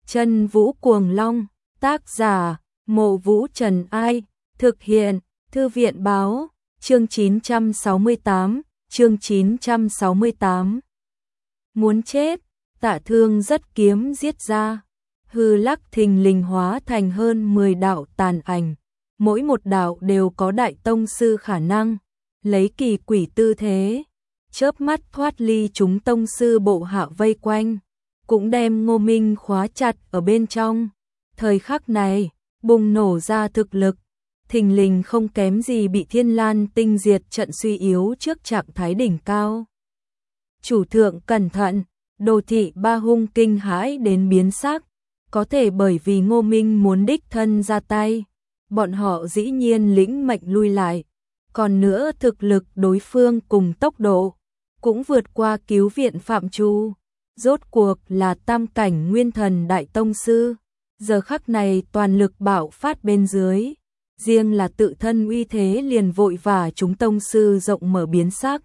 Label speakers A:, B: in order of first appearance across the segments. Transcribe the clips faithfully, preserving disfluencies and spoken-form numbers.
A: Chân Vũ Cuồng Long, tác giả, Mộ Vũ Trần Ai, thực hiện, Thư viện Báo, chương chín trăm sáu mươi tám, chương chín trăm sáu mươi tám. Muốn chết, Tạ Thương rất kiếm giết ra, hư lắc thình lình hóa thành hơn mười đạo tàn ảnh, mỗi một đạo đều có đại tông sư khả năng, lấy kỳ quỷ tư thế, chớp mắt thoát ly chúng tông sư bộ hạ vây quanh, cũng đem Ngô Minh khóa chặt ở bên trong. Thời khắc này, bùng nổ ra thực lực, thình lình không kém gì bị Thiên Lan tinh diệt trận suy yếu trước trạng thái đỉnh cao. Chủ thượng cẩn thận, Đồ Thị Ba hung kinh hãi đến biến sắc, có thể bởi vì Ngô Minh muốn đích thân ra tay, bọn họ dĩ nhiên lĩnh mệnh lui lại, còn nữa thực lực đối phương cùng tốc độ cũng vượt qua cứu viện phạm trù, rốt cuộc là tam cảnh nguyên thần đại tông sư, giờ khắc này toàn lực bạo phát bên dưới, riêng là tự thân uy thế liền vội vã chúng tông sư rộng mở biến sắc.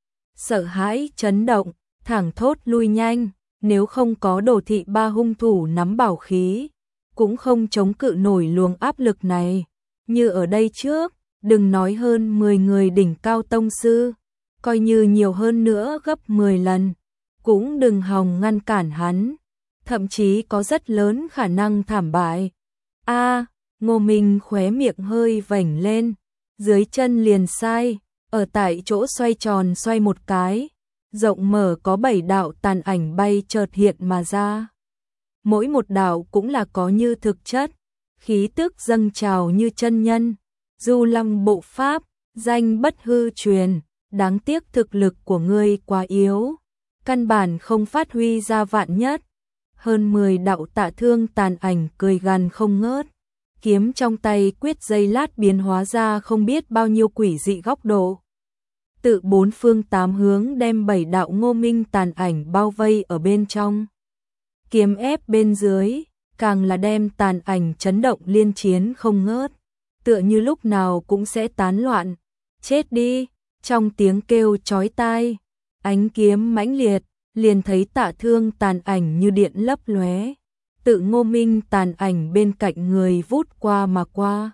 A: Sợ hãi chấn động, thẳng thốt lui nhanh, nếu không có Đồ Thị Ba hung thủ nắm bảo khí, cũng không chống cự nổi luồng áp lực này, như ở đây trước, đừng nói hơn mười người đỉnh cao tông sư, coi như nhiều hơn nữa gấp mười lần, cũng đừng hòng ngăn cản hắn, thậm chí có rất lớn khả năng thảm bại. A, Ngô Minh khóe miệng hơi vểnh lên, dưới chân liền sai, ở tại chỗ xoay tròn xoay một cái, rộng mở có bảy đạo tàn ảnh bay chợt hiện mà ra. Mỗi một đạo cũng là có như thực chất, khí tức dâng trào như chân nhân, Du Lăng bộ pháp, danh bất hư truyền, đáng tiếc thực lực của ngươi quá yếu, căn bản không phát huy ra vạn nhất. Hơn mười đạo Tạ Thương tàn ảnh cười gằn không ngớt, kiếm trong tay quyết giây lát biến hóa ra không biết bao nhiêu quỷ dị góc độ. Tự bốn phương tám hướng đem bảy đạo Ngô Minh tàn ảnh bao vây ở bên trong. Kiếm ép bên dưới, càng là đem tàn ảnh chấn động liên chiến không ngớt, tựa như lúc nào cũng sẽ tán loạn. Chết đi, trong tiếng kêu chói tai, ánh kiếm mãnh liệt, liền thấy Tạ Thương tàn ảnh như điện lấp lóe, tự Ngô Minh tàn ảnh bên cạnh người vút qua mà qua.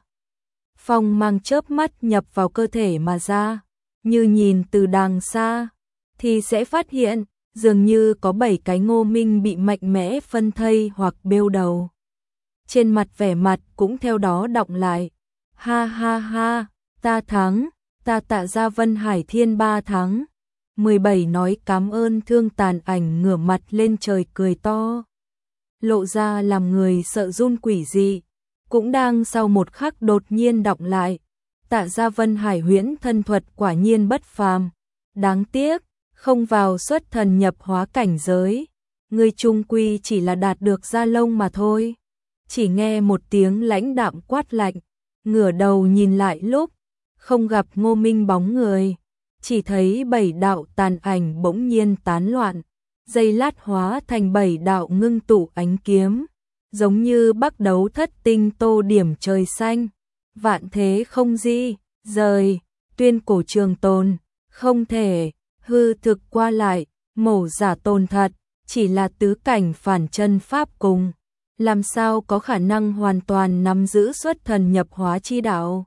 A: Phong mang chớp mắt nhập vào cơ thể mà ra, như nhìn từ đàng xa, thì sẽ phát hiện, dường như có bảy cái Ngô Minh bị mạnh mẽ phân thây hoặc bêu đầu. Trên mặt vẻ mặt cũng theo đó đọng lại. Ha ha ha, ta thắng, ta Tạ gia Vân Hải Thiên Ba thắng. mười bảy nói cảm ơn Thương tàn ảnh ngửa mặt lên trời cười to, lộ ra làm người sợ run quỷ dị, cũng đang sau một khắc đột nhiên đọng lại. Tạ gia Vân Hải huyễn thân thuật quả nhiên bất phàm, đáng tiếc không vào xuất thần nhập hóa cảnh giới, người trung quy chỉ là đạt được da lông mà thôi. Chỉ nghe một tiếng lãnh đạm quát lạnh, ngửa đầu nhìn lại lúc không gặp Ngô Minh bóng người, chỉ thấy bảy đạo tàn ảnh bỗng nhiên tán loạn, giây lát hóa thành bảy đạo ngưng tụ ánh kiếm, giống như bắc đấu thất tinh tô điểm trời xanh, vạn thế không di, rời, tuyên cổ trường tồn, không thể, hư thực qua lại, mổ giả tồn thật, chỉ là tứ cảnh phản chân pháp cùng, làm sao có khả năng hoàn toàn nắm giữ xuất thần nhập hóa chi đạo.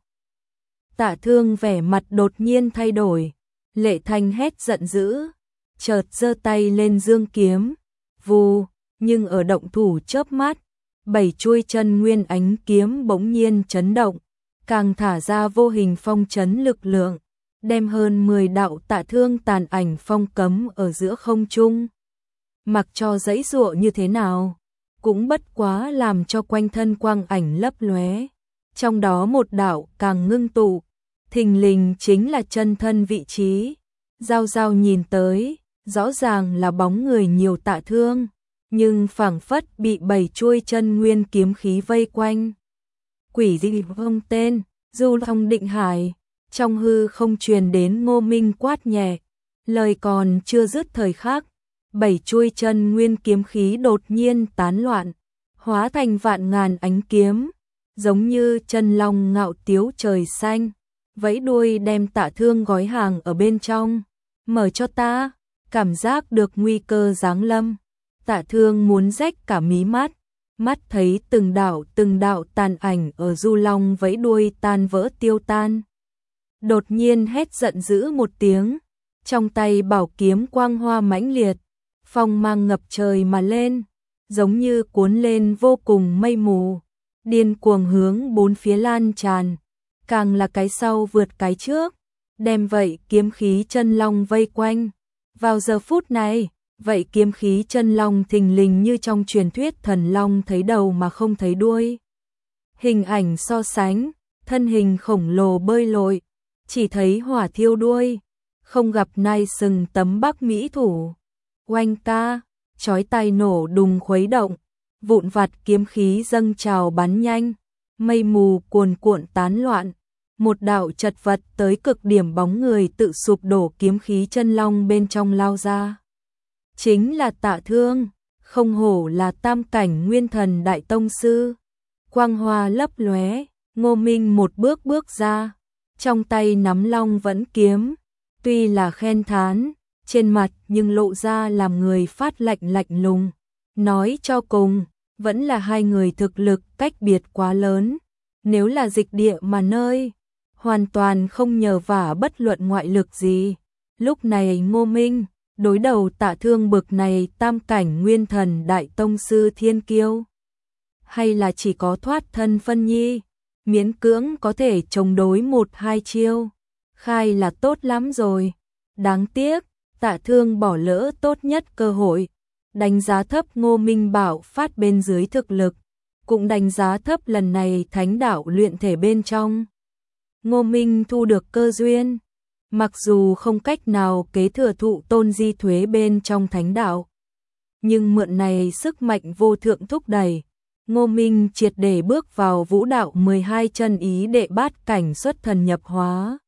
A: Tạ Thương vẻ mặt đột nhiên thay đổi, Lệ Thanh hét giận dữ, chợt giơ tay lên dương kiếm, vù, nhưng ở động thủ chớp mắt, bảy chuôi chân nguyên ánh kiếm bỗng nhiên chấn động, càng thả ra vô hình phong chấn lực lượng, đem hơn mười đạo Tạ Thương tàn ảnh phong cấm ở giữa không trung. Mặc cho giãy giụa như thế nào, cũng bất quá làm cho quanh thân quang ảnh lấp lóe, trong đó một đạo càng ngưng tụ, thình lình chính là chân thân vị trí. Giao Giao nhìn tới, rõ ràng là bóng người nhiều Tạ Thương, nhưng phảng phất bị bảy chuôi chân nguyên kiếm khí vây quanh. Quỷ dị không tên, Du Long Định Hải, trong hư không truyền đến Ngô Minh quát nhẹ, lời còn chưa dứt thời khắc, bảy chuôi chân nguyên kiếm khí đột nhiên tán loạn, hóa thành vạn ngàn ánh kiếm, giống như chân long ngạo tiếu trời xanh, vẫy đuôi đem Tạ Thương gói hàng ở bên trong. Mở cho ta, cảm giác được nguy cơ giáng lâm. Tạ Thương muốn rách cả mí mắt, mắt thấy từng đạo từng đạo tàn ảnh ở Du Long vẫy đuôi tan vỡ tiêu tan. Đột nhiên hét giận dữ một tiếng, trong tay bảo kiếm quang hoa mãnh liệt, phong mang ngập trời mà lên, giống như cuốn lên vô cùng mây mù, điên cuồng hướng bốn phía lan tràn, càng là cái sau vượt cái trước, đem vậy kiếm khí chân long vây quanh. Vào giờ phút này, vậy kiếm khí chân long thình lình như trong truyền thuyết thần long thấy đầu mà không thấy đuôi. Hình ảnh so sánh, thân hình khổng lồ bơi lội, chỉ thấy hỏa thiêu đuôi, không gặp nai sừng tấm Bắc Mỹ thủ. Oanh ca, chói tai nổ đùng khuấy động, vụn vặt kiếm khí dâng trào bắn nhanh, mây mù cuồn cuộn tán loạn. Một đạo chật vật tới cực điểm bóng người tự sụp đổ kiếm khí chân long bên trong lao ra. Chính là Tạ Thương, không hổ là tam cảnh nguyên thần đại tông sư. Quang hoa lấp lóe, Ngô Minh một bước bước ra, trong tay nắm long vẫn kiếm, tuy là khen thán, trên mặt nhưng lộ ra làm người phát lạnh lạnh lùng. Nói cho cùng, vẫn là hai người thực lực cách biệt quá lớn, nếu là dịch địa mà nơi, hoàn toàn không nhờ vả bất luận ngoại lực gì. Lúc này Ngô Minh, đối đầu Tạ Thương bực này tam cảnh nguyên thần đại tông sư thiên kiêu. Hay là chỉ có thoát thân phân nhi, miễn cưỡng có thể chống đối một hai chiêu, khai là tốt lắm rồi. Đáng tiếc, Tạ Thương bỏ lỡ tốt nhất cơ hội, đánh giá thấp Ngô Minh bảo phát bên dưới thực lực, cũng đánh giá thấp lần này thánh đạo luyện thể bên trong. Ngô Minh thu được cơ duyên, mặc dù không cách nào kế thừa thụ tôn di thuế bên trong thánh đạo, nhưng mượn này sức mạnh vô thượng thúc đẩy, Ngô Minh triệt để bước vào vũ đạo mười hai chân ý đệ bát cảnh xuất thần nhập hóa.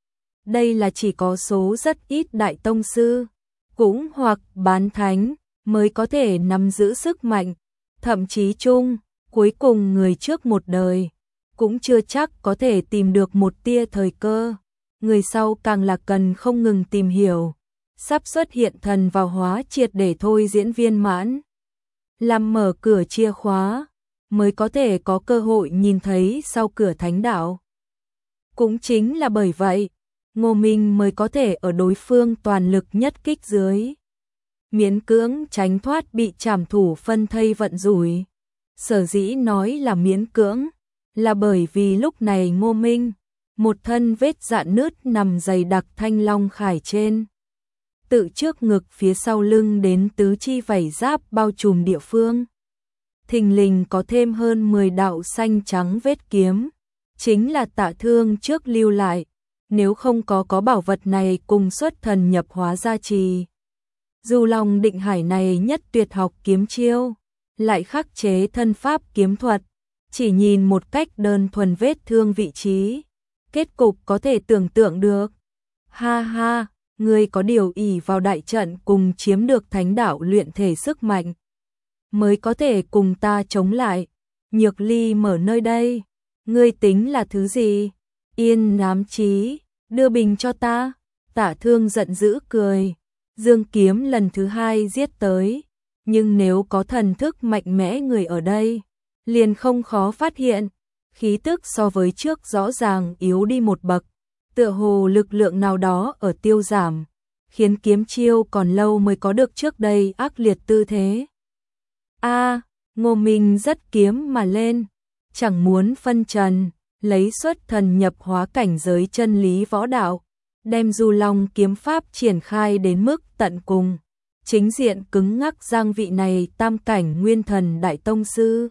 A: Đây là chỉ có số rất ít đại tông sư, cũng hoặc bán thánh, mới có thể nắm giữ sức mạnh, thậm chí chung, cuối cùng người trước một đời, cũng chưa chắc có thể tìm được một tia thời cơ. Người sau càng là cần không ngừng tìm hiểu, sắp xuất hiện thần vào hóa triệt để thôi diễn viên mãn, làm mở cửa chìa khóa, mới có thể có cơ hội nhìn thấy sau cửa thánh đạo. Cũng chính là bởi vậy, Ngô Minh mới có thể ở đối phương toàn lực nhất kích dưới, miễn cưỡng tránh thoát bị trảm thủ phân thây vận rủi. Sở dĩ nói là miễn cưỡng, là bởi vì lúc này Ngô Minh, một thân vết rạn nứt nằm dày đặc thanh long khải trên. Tự trước ngực phía sau lưng đến tứ chi vảy giáp bao trùm địa phương. Thình lình có thêm hơn mười đạo xanh trắng vết kiếm, chính là Tạ Thương trước lưu lại, nếu không có có bảo vật này cùng xuất thần nhập hóa gia trì. Dù lòng định hải này nhất tuyệt học kiếm chiêu, lại khắc chế thân pháp kiếm thuật, chỉ nhìn một cách đơn thuần vết thương vị trí, kết cục có thể tưởng tượng được. Ha ha, ngươi có điều ỷ vào đại trận cùng chiếm được thánh đạo luyện thể sức mạnh, mới có thể cùng ta chống lại. Nhược ly mở nơi đây, ngươi tính là thứ gì? Yên ám chí, đưa bình cho ta. Tạ Thương giận dữ cười, dương kiếm lần thứ hai giết tới, nhưng nếu có thần thức mạnh mẽ người ở đây, liền không khó phát hiện, khí tức so với trước rõ ràng yếu đi một bậc, tựa hồ lực lượng nào đó ở tiêu giảm, khiến kiếm chiêu còn lâu mới có được trước đây ác liệt tư thế. A, Ngô Minh rất kiếm mà lên, chẳng muốn phân trần, lấy xuất thần nhập hóa cảnh giới chân lý võ đạo, đem Du Long kiếm pháp triển khai đến mức tận cùng, chính diện cứng ngắc giang vị này tam cảnh nguyên thần đại tông sư.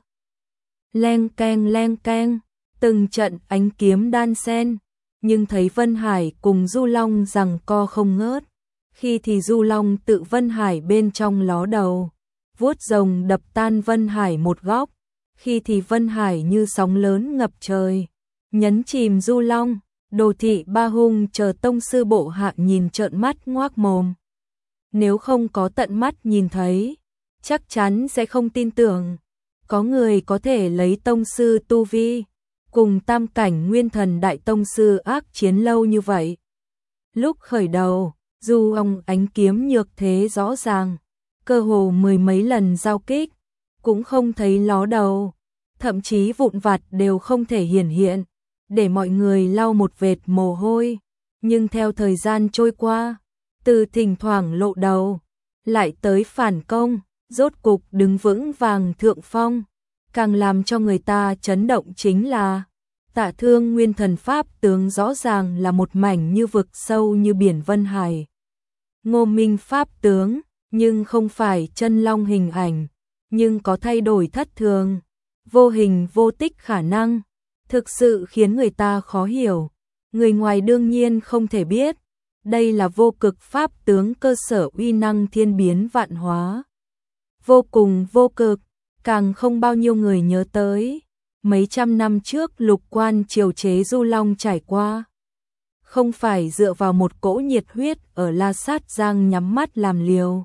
A: Leng keng leng keng, từng trận ánh kiếm đan xen, nhưng thấy Vân Hải cùng Du Long giằng co không ngớt, khi thì Du Long tự Vân Hải bên trong ló đầu, vuốt rồng đập tan Vân Hải một góc, khi thì Vân Hải như sóng lớn ngập trời, nhấn chìm Du Long. Đồ thị ba hung chờ tông sư bộ hạ nhìn trợn mắt ngoác mồm. Nếu không có tận mắt nhìn thấy, chắc chắn sẽ không tin tưởng. Có người có thể lấy tông sư tu vi, cùng tam cảnh nguyên thần đại tông sư ác chiến lâu như vậy. Lúc khởi đầu, dù ông ánh kiếm nhược thế rõ ràng, cơ hồ mười mấy lần giao kích, cũng không thấy ló đầu, thậm chí vụn vặt đều không thể hiển hiện, để mọi người lau một vệt mồ hôi. Nhưng theo thời gian trôi qua, từ thỉnh thoảng lộ đầu, lại tới phản công, rốt cục đứng vững vàng thượng phong. Càng làm cho người ta chấn động chính là Tạ Thương nguyên thần pháp tướng rõ ràng là một mảnh như vực sâu như biển Vân Hải. Ngô Minh pháp tướng, nhưng không phải chân long hình ảnh, nhưng có thay đổi thất thường, vô hình vô tích khả năng, thực sự khiến người ta khó hiểu. Người ngoài đương nhiên không thể biết, đây là vô cực pháp tướng cơ sở uy năng thiên biến vạn hóa. Vô cùng vô cực, càng không bao nhiêu người nhớ tới. Mấy trăm năm trước Lục Quan Triều chế Du Long trải qua, không phải dựa vào một cỗ nhiệt huyết ở La Sát Giang nhắm mắt làm liều,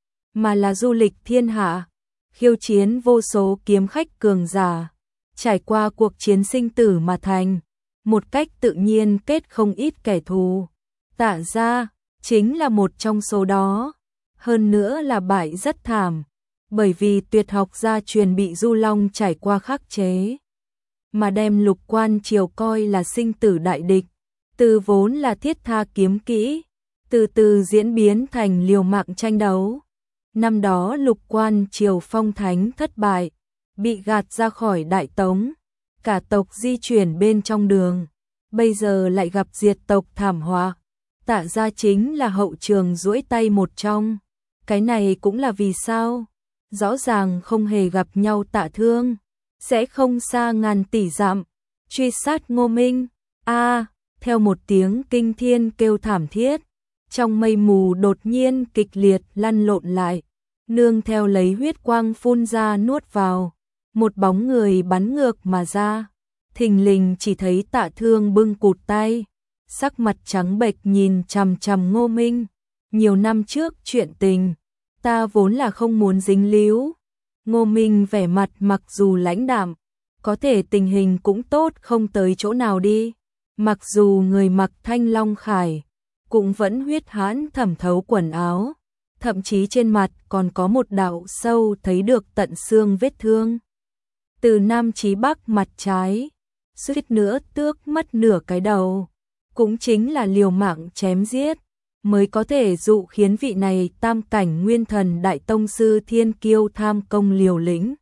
A: mà là du lịch thiên hạ, khiêu chiến vô số kiếm khách cường giả, trải qua cuộc chiến sinh tử mà thành, một cách tự nhiên kết không ít kẻ thù. Tạ gia chính là một trong số đó, hơn nữa là bại rất thảm, bởi vì tuyệt học gia truyền bị Du Long trải qua khắc chế, mà đem Lục Quan Triều coi là sinh tử đại địch, từ vốn là thiết tha kiếm kỹ, từ từ diễn biến thành liều mạng tranh đấu. Năm đó Lục Quan Triều phong thánh thất bại, bị gạt ra khỏi Đại Tống, cả tộc di chuyển bên trong đường, bây giờ lại gặp diệt tộc thảm họa. Tạ gia chính là hậu trường duỗi tay một trong, cái này cũng là vì sao rõ ràng không hề gặp nhau Tạ Thương sẽ không xa ngàn tỷ dặm truy sát Ngô Minh. A, à, theo một tiếng kinh thiên kêu thảm thiết, trong mây mù đột nhiên kịch liệt lăn lộn lại, nương theo lấy huyết quang phun ra nuốt vào, một bóng người bắn ngược mà ra, thình lình chỉ thấy Tạ Thương bưng cụt tay, sắc mặt trắng bệch nhìn chằm chằm Ngô Minh. Nhiều năm trước chuyện tình, ta vốn là không muốn dính líu. Ngô Minh vẻ mặt mặc dù lãnh đạm, có thể tình hình cũng tốt không tới chỗ nào đi. Mặc dù người mặc thanh long khải, cũng vẫn huyết hãn thẩm thấu quần áo, thậm chí trên mặt còn có một đạo sâu thấy được tận xương vết thương. Từ Nam chí Bắc mặt trái, suýt nữa tước mất nửa cái đầu, cũng chính là liều mạng chém giết, mới có thể dụ khiến vị này tam cảnh nguyên thần đại tông sư thiên kiêu tham công liều lĩnh.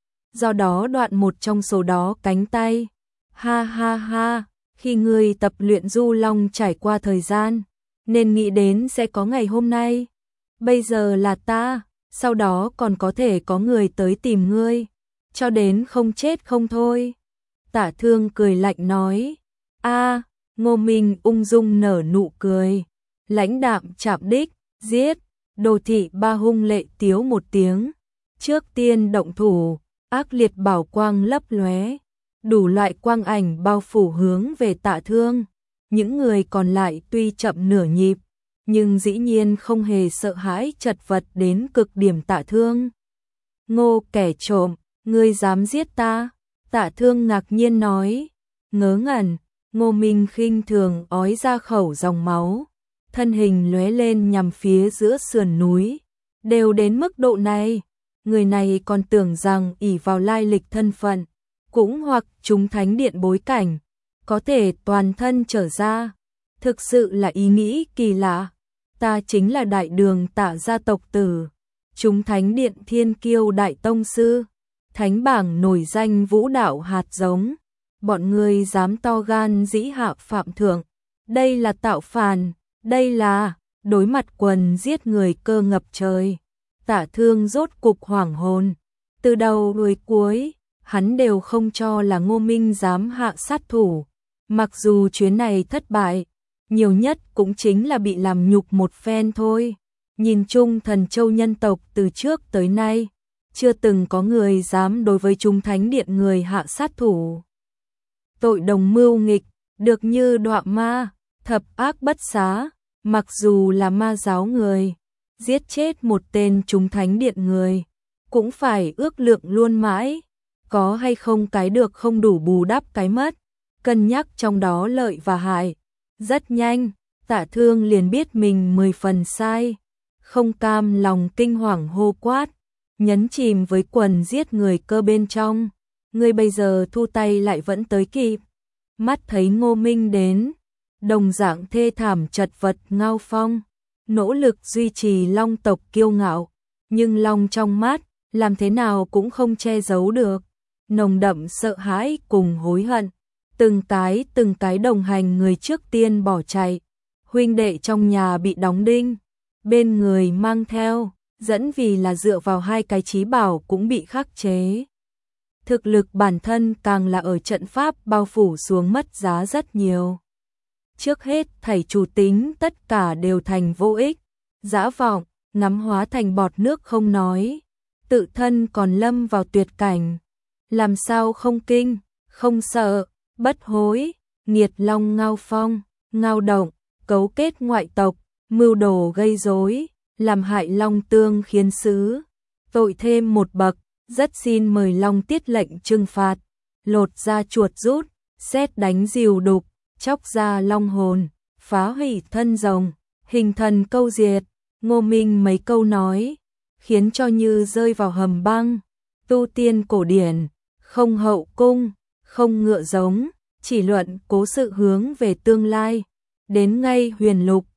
A: Do đó đoạn một trong số đó cánh tay. Ha ha ha, khi ngươi tập luyện Du Long trải qua thời gian, nên nghĩ đến sẽ có ngày hôm nay. Bây giờ là ta, sau đó còn có thể có người tới tìm ngươi, cho đến không chết không thôi. Tạ Thương cười lạnh nói. A, Ngô Minh ung dung nở nụ cười, lãnh đạm chạm đích, giết. Đồ Thị Ba hung lệ tiếu một tiếng, trước tiên động thủ, ác liệt bảo quang lấp lóe, đủ loại quang ảnh bao phủ hướng về Tạ Thương. Những người còn lại tuy chậm nửa nhịp, nhưng dĩ nhiên không hề sợ hãi chật vật đến cực điểm Tạ Thương. Ngô kẻ trộm, ngươi dám giết ta? Tạ Thương ngạc nhiên nói. Ngớ ngẩn, Ngô Minh khinh thường ói ra khẩu dòng máu, thân hình lóe lên nhằm phía giữa sườn núi. Đều đến mức độ này, người này còn tưởng rằng ỷ vào lai lịch thân phận, cũng hoặc chúng thánh điện bối cảnh, có thể toàn thân trở ra. Thực sự là ý nghĩ kỳ lạ. Ta chính là đại đường Tạ gia tộc tử, chúng thánh điện thiên kiêu đại tông sư, thánh bảng nổi danh vũ đạo hạt giống. Bọn ngươi dám to gan dĩ hạ phạm thượng, đây là tạo phản, đây là đối mặt quần giết người cơ ngập trời. Tạ Thương rốt cục hoảng hồn, từ đầu đuôi cuối, hắn đều không cho là Ngô Minh dám hạ sát thủ. Mặc dù chuyến này thất bại, nhiều nhất cũng chính là bị làm nhục một phen thôi. Nhìn chung Thần Châu nhân tộc từ trước tới nay, chưa từng có người dám đối với chúng thánh điện người hạ sát thủ. Tội đồng mưu nghịch, được như đọa ma, thập ác bất xá. Mặc dù là ma giáo người, giết chết một tên chúng thánh điện người, cũng phải ước lượng luôn mãi, có hay không cái được không đủ bù đắp cái mất, cân nhắc trong đó lợi và hại. Rất nhanh, Tạ Thương liền biết mình mười phần sai, không cam lòng kinh hoàng hô quát. nhấn chìm với quần giết người cơ bên trong. Ngươi bây giờ thu tay lại vẫn tới kịp. Mắt thấy Ngô Minh đến, đồng dạng thê thảm chật vật Ngao Phong, nỗ lực duy trì Long tộc kiêu ngạo, nhưng Long trong mắt, làm thế nào cũng không che giấu được, nồng đậm sợ hãi cùng hối hận. Từng cái từng cái đồng hành người trước tiên bỏ chạy, huynh đệ trong nhà bị đóng đinh, bên người mang theo, dẫn vì là dựa vào hai cái chí bảo cũng bị khắc chế. Thực lực bản thân càng là ở trận pháp bao phủ xuống mất giá rất nhiều. Trước hết thảy chủ tính tất cả đều thành vô ích, dã vọng, ngắm hóa thành bọt nước không nói, tự thân còn lâm vào tuyệt cảnh. Làm sao không kinh, không sợ, bất hối, nghiệt Long Ngao Phong, Ngao Động, cấu kết ngoại tộc, mưu đồ gây rối, làm hại Long Tương khiến xứ, tội thêm một bậc, rất xin mời Long tiết lệnh trừng phạt, lột da chuột rút, sét đánh rìu đục, chóc ra long hồn, phá hủy thân rồng, hình thần câu diệt. Ngô Minh mấy câu nói, khiến cho như rơi vào hầm băng. Tu tiên cổ điển, không hậu cung, không ngựa giống, chỉ luận cố sự hướng về tương lai. Đến ngay huyền lục,